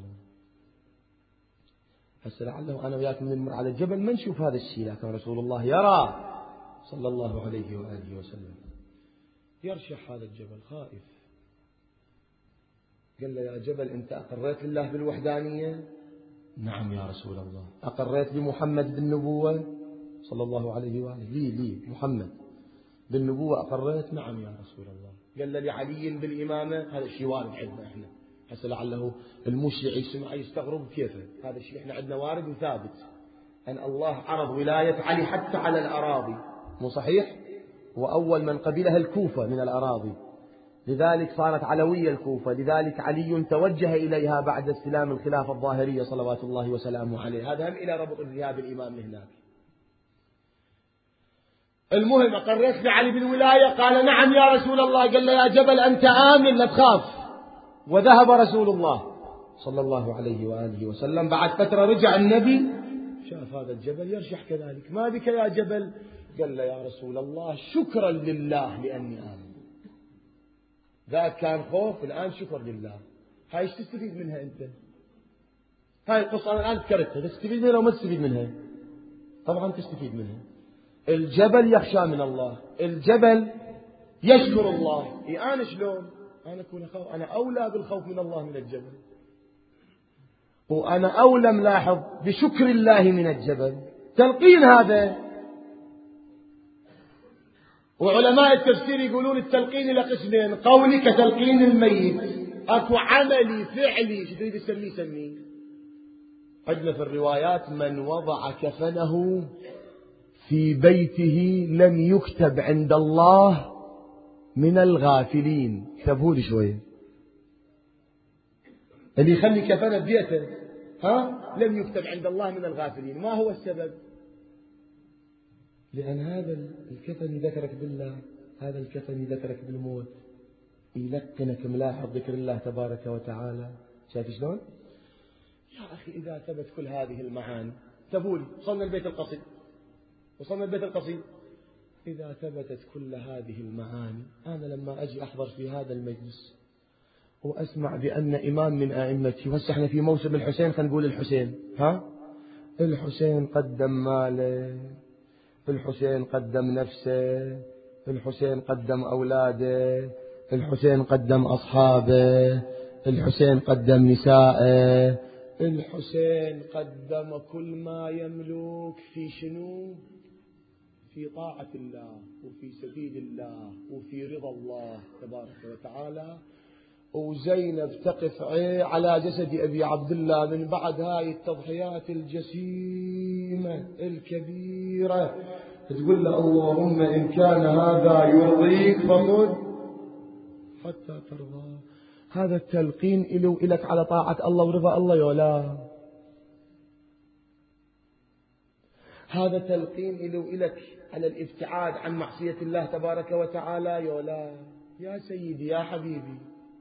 هسه لعله أنا وياكم نمر على الجبل ما نشوف هذا الشيء، لكن رسول الله يرى صلى الله عليه وآله وسلم يرشح هذا الجبل خائف. قال له يا جبل أنت أقريت لله بالوحدانية؟ نعم يا رسول الله. أقريت لمحمد بالنبوة صلى الله عليه وآله؟ لي محمد بالنبوة أقريت؟ نعم يا رسول الله. قال له لعلي بالإمامة؟ هذا الشيء وارد عندنا إحنا. هسه لعله المشرع يسمع يستغرب كيفه. هذا الشيء إحنا عندنا وارد وثابت أن الله عرض ولاية علي حتى على الأراضي، مو صحيح؟ وأول من قبلها الكوفة من الأراضي، لذلك صارت علوية الكوفة، لذلك علي توجه إليها بعد استلام الخلافة الظاهرية صلوات الله وسلامه عليه. هذا هم إلى ربط الذهاب الإمام هناك. المهم أقريت لعلي بالولاية؟ قال نعم يا رسول الله. قال له يا جبل أنت آمن لا تخاف. وذهب رسول الله صلى الله عليه وآله وسلم. بعد فترة رجع النبي شاف هذا الجبل يرشح كذلك. ما بك يا جبل؟ قال له يا رسول الله شكرا لله لأني آمن. ذاك كان خوف، الآن شكر لله. هاي ايش تستفيد منها أنت؟ هاي القصة أنا الآن ذكرتها، تستفيد منها وما تستفيد منها؟ طبعا تستفيد منها. الجبل يخشى من الله، الجبل يشكر الله. أنا شلون؟ أنا أكون خوف، أنا أولى بالخوف من الله من الجبل، وأنا أولى ملاحظ بشكر الله من الجبل. تلقين هذا. وعلماء التفسير يقولون التلقين إلى قسمين: قولي كتلقين الميت، أكو عملي فعلي، شو تريد تسميه سميه. عندنا في الروايات من وضع كفنه في بيته لم يكتب عند الله من الغافلين. انتبهوا لي شوية. اللي يخلي كفنه ببيته لم يكتب عند الله من الغافلين. ما هو السبب؟ لأن هذا الكفن يذكرك بالله، هذا الكفن يذكرك بالموت، يلقنك ملاحظ ذكر الله تبارك وتعالى. شايف شلون؟ يا أخي إذا ثبت كل هذه المعاني، تبولي وصلنا البيت القصيد، وصلنا البيت القصيد، إذا ثبتت كل هذه المعاني، أنا لما أجي أحضر في هذا المجلس وأسمع بأن إمام من أئمتي، وهسه احنا في موسم الحسين، خلينا نقول الحسين، الحسين قدم ماله، الحسين قدم نفسه، الحسين قدم أولاده، الحسين قدم أصحابه، الحسين قدم نسائه، الحسين قدم كل ما يملك في شنو؟ في طاعة الله وفي سبيل الله وفي رضا الله تبارك وتعالى. وزينب تقف على جسد أبي عبد الله من بعد هاي التضحيات الجسيمة الكبيرة، تقول له اللهم إن كان هذا يرضيك فخذ حتى ترضى. هذا التلقين إلي وإلك على طاعة الله ورضا الله يولا، هذا تلقين إلي وإلك على الابتعاد عن معصية الله تبارك وتعالى يولا. يا سيدي يا حبيبي،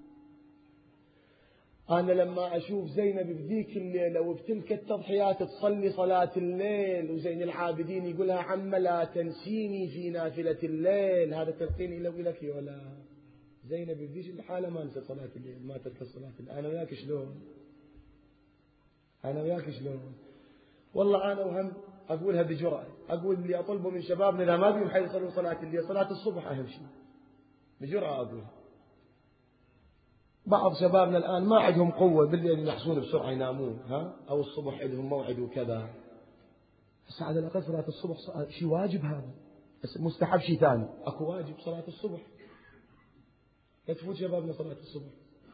أنا لما أشوف زينب بذيك الليلة وبتلك التضحيات تصلي صلاة الليل، وزين العابدين يقولها عم لا تنسيني في نافلة الليل، هذا تلقين إلي وإلك يولا. زينب بذيش الحالة ما نسى صلاة الليل، ما ترك صلاة الليل. أنا وياك شلون؟ أنا وياك شلون؟ والله أنا وهم أقولها بجرأة، أقول اللي أطلبه من شبابنا إذا ما بيهم حيصلوا صلاة الليل، صلاة الصبح أهم شيء، بجرأة أقولها. بعض شبابنا الآن ما عندهم قوة بالليل يحصون بسرعة ينامون، أو الصبح عندهم موعد وكذا. بس على الأقل صلاة الصبح شيء واجب، هذا بس مستحب شيء ثاني، أكو واجب صلاة الصبح. لا تفوت شبابنا صلاة الصبح.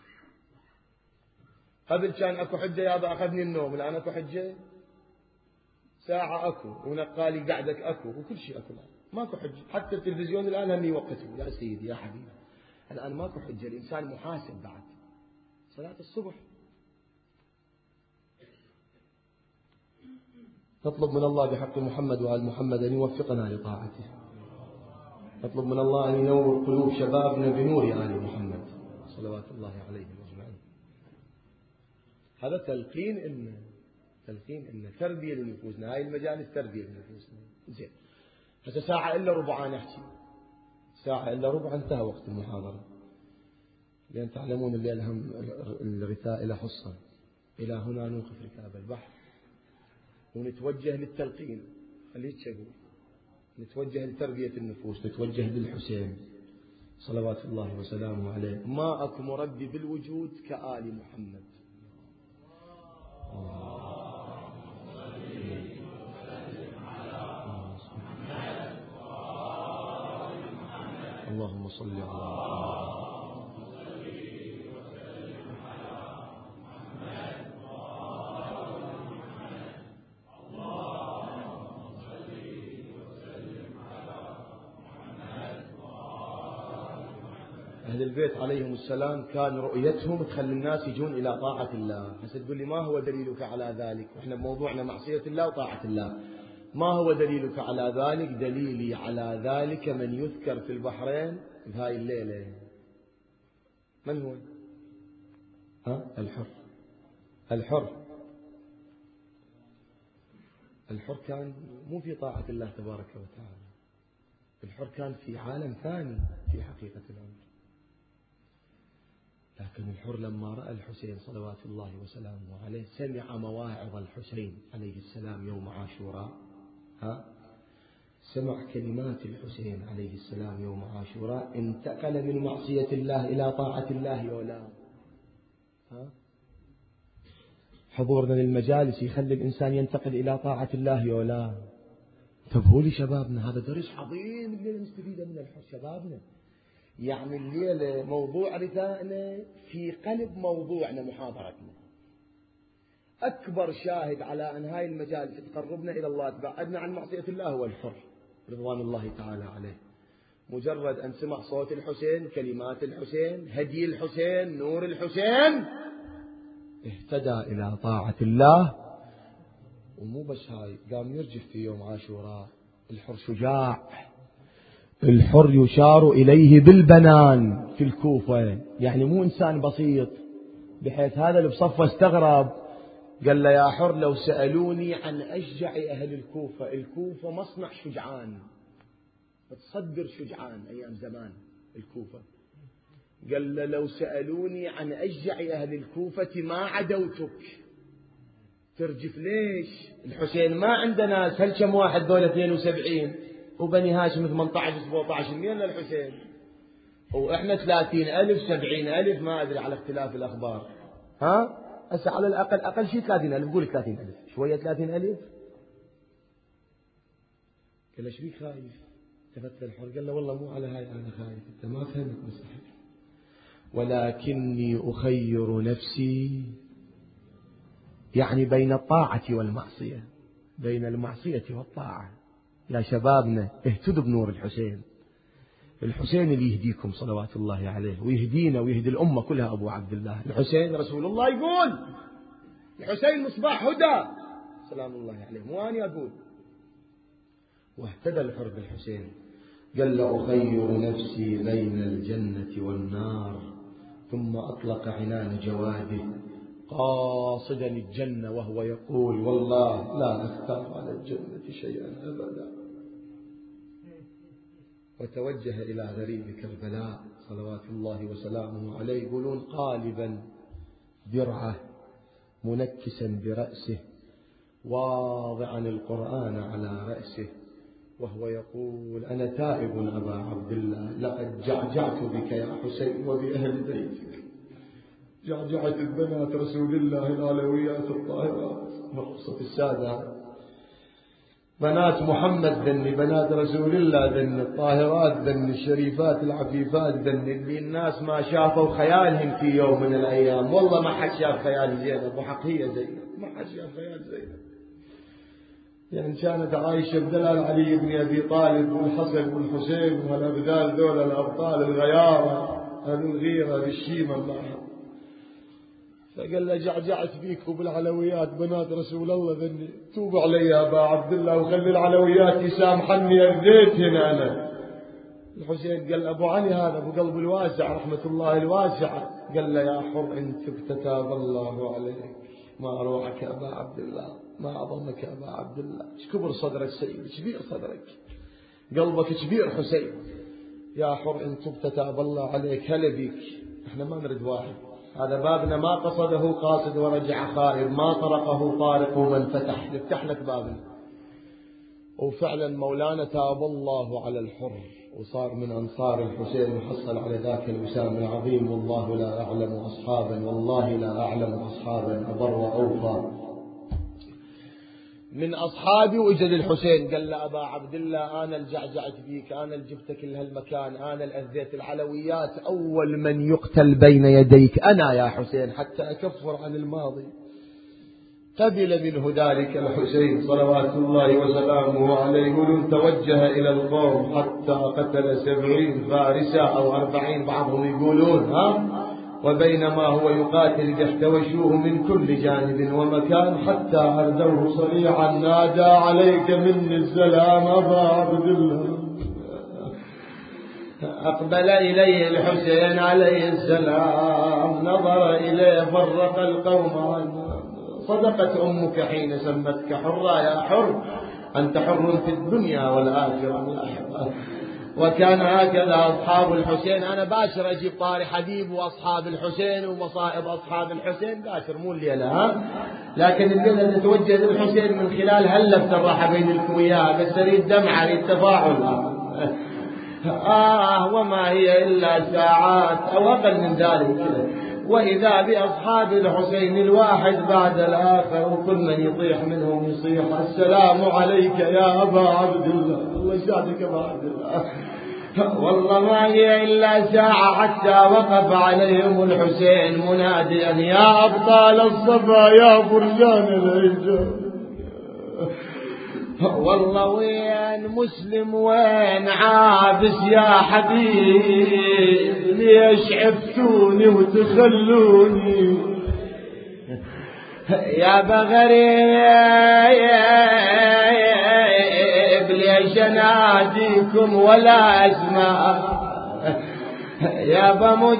قبل كان أكو حجة يابا أخذني النوم، الآن أكو حجة ساعة أكو، ونقالي قعدك أكو، وكل شيء أكو الآن، ماكو حجة. حتى التلفزيون الآن هم يوقتوا. يا سيدي يا حبيبي، الآن ماكو حجة، الإنسان محاسب بعد. صلاة الصبح نطلب من الله بحق محمد وآل محمد أن يوفقنا لطاعته، نطلب من الله أن ينور قلوب شبابنا بنور آل محمد صلوات الله عليهم أجمعين. هذا تلقين إن تربية لنفوسنا، هاي المجالس تربية لنفوسنا. زين، هسه ساعة إلا ربع أنا أحكي، ساعة إلا ربع انتهى وقت المحاضرة، لأن تعلمون الليل هم الرثاء إلى حصة. إلى هنا نوقف ركاب البحر ونتوجه للتلقين. خليك أقول نتوجه لتربية النفوس، نتوجه للحسين صلوات الله وسلامه عليه. ما أكو مربي بالوجود كآل محمد. اللهم صل على محمد. أهل البيت عليهم السلام كان رؤيتهم تخلي الناس يجون إلى طاعة الله. هسه تقول لي ما هو دليلك على ذلك؟ وإحنا بموضوعنا معصية الله وطاعة الله. ما هو دليلك على ذلك؟ دليلي على ذلك من يذكر في البحرين بهاي الليلة. من هو؟ الحر. الحر كان مو في طاعة الله تبارك وتعالى، الحر كان في عالم ثاني في حقيقة الأمر. لكن الحر لما رأى الحسين صلوات الله وسلامه عليه، سمع مواعظ الحسين عليه السلام يوم عاشوراء، سمع كلمات الحسين عليه السلام يوم عاشوراء، انتقل من معصية الله إلى طاعة الله ولا حضورنا للمجالس يخلي الإنسان ينتقل إلى طاعة الله ولا. انتبهوا لي شبابنا، هذا درس عظيم اللي نستفيده من الحر شبابنا. يعني الليلة موضوع رثائنا في قلب موضوعنا محاضرتنا. أكبر شاهد على أن هاي المجالس تقربنا إلى الله تبعدنا عن معصية الله هو الحر رضوان الله تعالى عليه. مجرد أن سمع صوت الحسين، كلمات الحسين، هدي الحسين، نور الحسين، اهتدى إلى طاعة الله. ومو بس هاي، قام يرجف في يوم عاشوراء. الحر شجاع، الحر يشار إليه بالبنان في الكوفة، يعني مو إنسان بسيط، بحيث هذا اللي بصفه استغرب. قال له يا حر لو سألوني عن أشجع أهل الكوفة، الكوفة مصنع شجعان، تصدر شجعان أيام زمان الكوفة. قال له لو سألوني عن أشجع أهل الكوفة ما عدوتك. ترجف ليش؟ الحسين ما عنده ناس، هل كم واحد دول 72 وبني هاشم 18 17، مين للحسين؟ وإحنا 30,000 70,000 ما أدري على اختلاف الأخبار. ها؟ هسه على الأقل أقل شيء 30,000، قول 30,000 شوية 30,000. قال له ايش بيك خايف؟ التفت للحر قال له والله مو على هاي أنا خايف، أنت ما فهمت بصحيح، ولكني أخير نفسي، يعني بين الطاعة والمعصية، بين المعصية والطاعة. يا شبابنا اهتدوا بنور الحسين، الحسين اللي يهديكم صلوات الله عليه ويهدينا ويهدي الأمة كلها. أبو عبد الله الحسين رسول الله يقول الحسين مصباح هدى سلام الله عليه، مو أنا أقول. واهتدى الحر بالحسين. قال له أخير نفسي بين الجنة والنار، ثم أطلق عنان جواده قاصدا الجنة وهو يقول والله لا أختار على الجنة شيئا أبدا. وتوجه إلى غريب كربلاء صلوات الله وسلامه عليه، يقولون قالبا درعه منكسا برأسه واضعا القرآن على رأسه وهو يقول أنا تائب أبا عبد الله، لقد جعجعت بك يا حسين وبأهل بيتك، جعجعت بنات رسول الله العلويات الطاهرات، رخصة السادة بنات محمد ذني، بنات رسول الله ذني، الطاهرات ذني، الشريفات العفيفات ذني، اللي الناس ما شافوا خيالهم في يوم من الأيام. والله ما حد شاف خيال زينب، وحقية زينب ما حد شاف خيال زينب. يعني كانت عايشة بدلال علي بن أبي طالب والحسن والحسين والأبدال ذول الأبطال الغيارة الغيرة بالشيمة معها. فقال له جعجعت بيك وبالعلويات بنات رسول الله ذني، توب علي يا أبا عبد الله وخلي العلويات يسامحني، أذيت هنا أنا. الحسين قال أبو علي هذا أبو قلب الواسع رحمة الله الواسعة، قال له يا حر إن تبت تاب الله عليك، ما أروعك أبا عبد الله، ما أعظمك أبا عبد الله، ايش كبر صدرك سيد، كبير صدرك، قلبك كبير حسين. يا حر إن تبت تاب الله عليك، هلا بيك. احنا ما نريد واحد، هذا بابنا ما قصده قاصد ورجع خائب، ما طرقه طارق ومن فتح، نفتح لك بابنا. وفعلا مولانا تاب الله على الحر وصار من أنصار الحسين وحصل على ذاك الوسام العظيم. والله لا أعلم أصحابا، والله لا أعلم أصحابا أبر وأوفى من أصحابي. وإجد الحسين قال له أبا عبد الله أنا الجعجعت فيك، أنا الجبتك لهالمكان، أنا الأذيت العلويات، أول من يقتل بين يديك أنا يا حسين حتى أكفر عن الماضي. قبل منه ذلك الحسين صلوات الله وسلامه عليه. يقولون توجه إلى القوم حتى قتل 70 فارسا أو 40 بعضهم يقولون وبينما هو يقاتل احتوشوه من كل جانب ومكان حتى أردوه صريعا نادى عليك مني السلام أبا عبد الله. أقبل إليه الحسين عليه السلام، نظر إليه فرق القوم عنه. صدقت أمك حين سمتك حرا يا حر، أنت حر في الدنيا والآخرة يا حر. وكان هكذا أصحاب الحسين. أنا باشر أجيب طاري حبيب وأصحاب الحسين ومصائب أصحاب الحسين باشر مو الليلة لكن الليلة نتوجه للحسين من خلال هلفة الراحة بين الكويات، بس أريد دمعة، أريد تفاعل. وما هي إلا ساعات أو أقل من ذلك، وإذا بأصحاب الحسين الواحد بعد الآخر، وكل من يطيح منهم يصيح السلام عليك يا أبا عبد الله. الله يسعدك أبا عبد الله. والله ما هي إلا ساعة حتى وقف عليهم الحسين مناديا يا أبطال الصفا يا فرجان الهجر. والله وين مسلم وين عابس يا حبيب، ليش عفتوني وتخلوني. يا بغريب ليش اناديكم ولا اسمع يا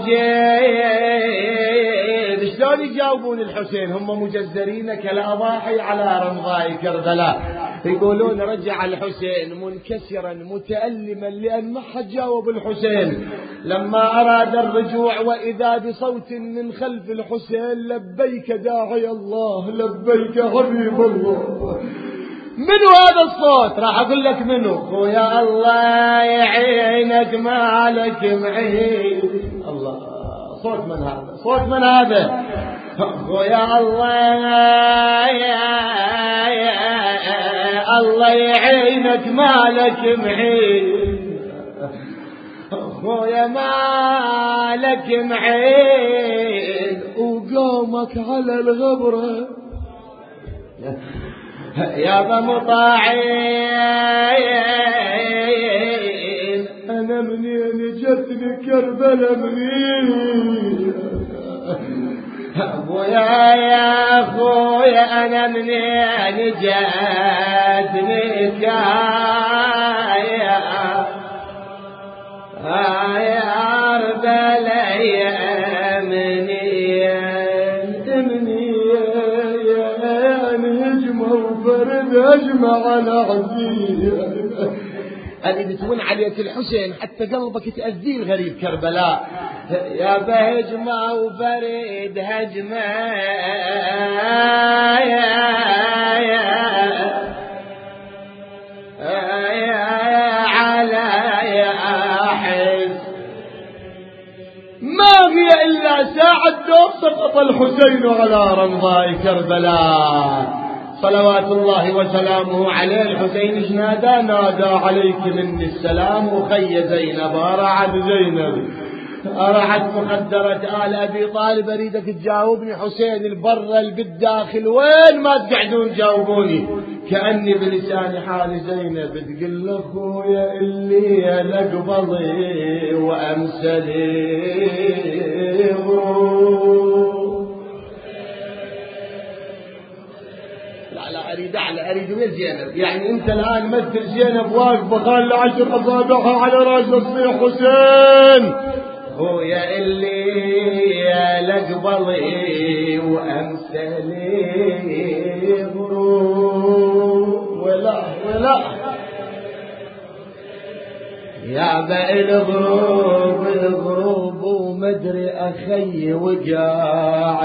بمجيد. شلون يجاوبون الحسين؟ هم مجزرين كالأضاحي على رمضاء كربلاء. يقولون رجع الحسين منكسرا متألما لأن ما حد جاوب الحسين. لما أراد الرجوع وإذا بصوت من خلف الحسين لبيك داعي الله لبيك حبيب الله. منو هذا الصوت؟ راح أقول لك منو. ويا الله يعينك مالك معين. الله، صوت من هذا؟ صوت من هذا؟ ويا الله الله يعينك مالك معين. خويا مالك معين وقومك على الغبرة يا بمطاعين. أنا منين جتني كربلا منين أبويا يا أخويا أنا منين جتني كايا كربلا يا منين فرد أجمع على عزيز. أريد تكون علية الحسين حتى قلبك تأذيه الغريب كربلاء. يا بهجمة وفريد هجمة على يا أحس ما في إلا ساعة دوب سقط الحسين على رمضاء كربلاء صلوات الله وسلامه عليه. الحسين ايش نادى؟ نادى عليك مني السلام وخي زينب. أرعت زينب أرعت مخدرة آل أبي طالب. أريدك تجاوبني حسين البر بالداخل وين ما تقعدون جاوبوني. كأني بلسان حال زينب تقول أخويا اللي لقبضي وأمسلي أريد من زينب. يعني أنت الآن مثل زينب واقفة خال 10 أصابعها على رأس الصيح حسين خويا اللي لقبضي وأمثلي غروب ولا يا بقى الغروب ومدري أخي وقاع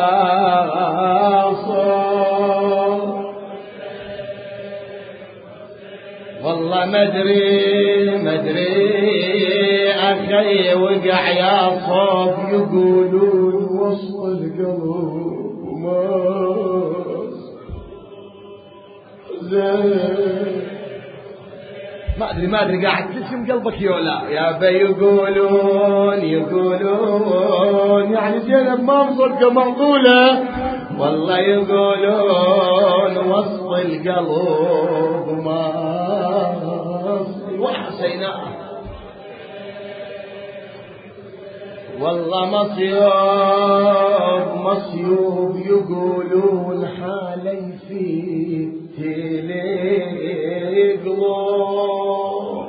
يا صار والله مدري أخي وقع يا صوف. يقولون وسط القلب ما أدري قاعد تسم قلبك يولا يا بي. يقولون يعني زينب ما مصدقة معقولة والله. يقولون وسط القلب ما وحسينا والله مصيوب. يقولون حالي في تلقلوب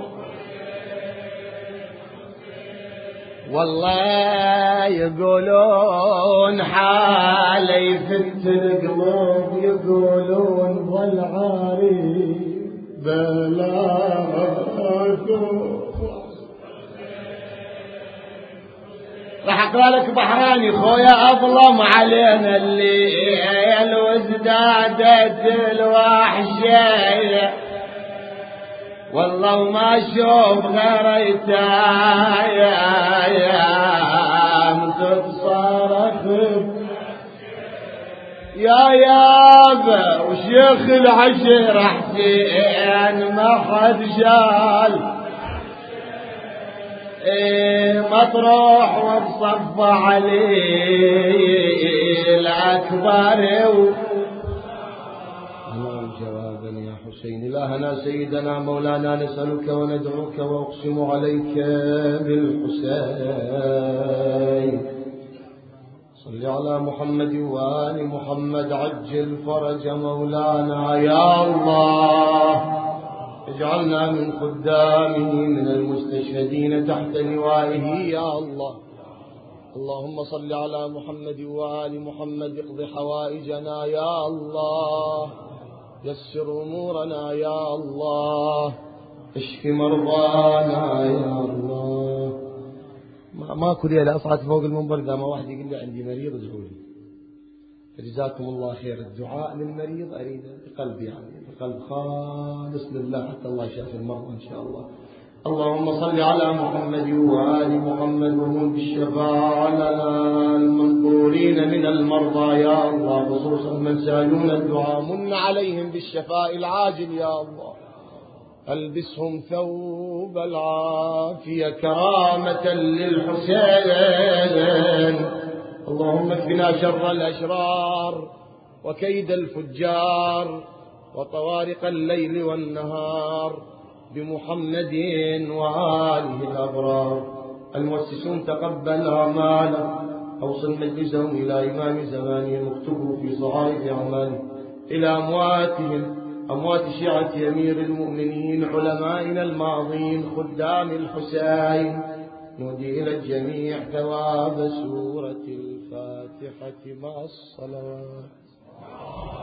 والله. يقولون حالي في القلوب. يقولون والعاري بلاكم. راح اقرا لك بحراني خويا اظلم علينا الليل وازدادت الوحشيه والله وما اشوف غيرتها يا متصرخ يا يابا وشيخ العشيرة حسين ما حد شال مطروح وبصف عليه الأكبر جوابا يا حسين. إلهنا سيدنا مولانا نسألك وندعوك وأقسم عليك بالحسين صل على محمد وآل محمد عجل فرج مولانا يا الله. اجعلنا من خدامه من المستشهدين تحت لوائه يا الله. اللهم صل على محمد وآل محمد اقض حوائجنا يا الله. يسر أمورنا يا الله. اشف مرضانا يا الله. ماكو ليلة أصعد فوق المنبر إذا ما واحد يقول لي عندي مريض ادعوا لي. فجزاكم الله خير. الدعاء للمريض أريده بقلبي، يعني بقلب خالص لله، حتى الله يشافي المرضى إن شاء الله. اللهم صل على محمد وآل محمد وهم بالشفاعة لنا المنصورين من المرضى يا الله، خصوصا من سالون الدعاء. من عليهم بالشفاء العاجل يا الله. ألبسهم ثوب العافية كرامة للحسين. اللهم اكفنا شر الأشرار وكيد الفجار وطوارق الليل والنهار بمحمد وآله الأبرار. المؤسسون تقبل أعمالهم، أوصل مجلسهم إلى إمام زمانهم، اكتبوا في صحائف أعمالهم إلى أمواتهم، أموات شيعة أمير المؤمنين علمائنا الماضين خدام الحسين. نودي إلى الجميع ثواب سورة الفاتحة مع الصلوات.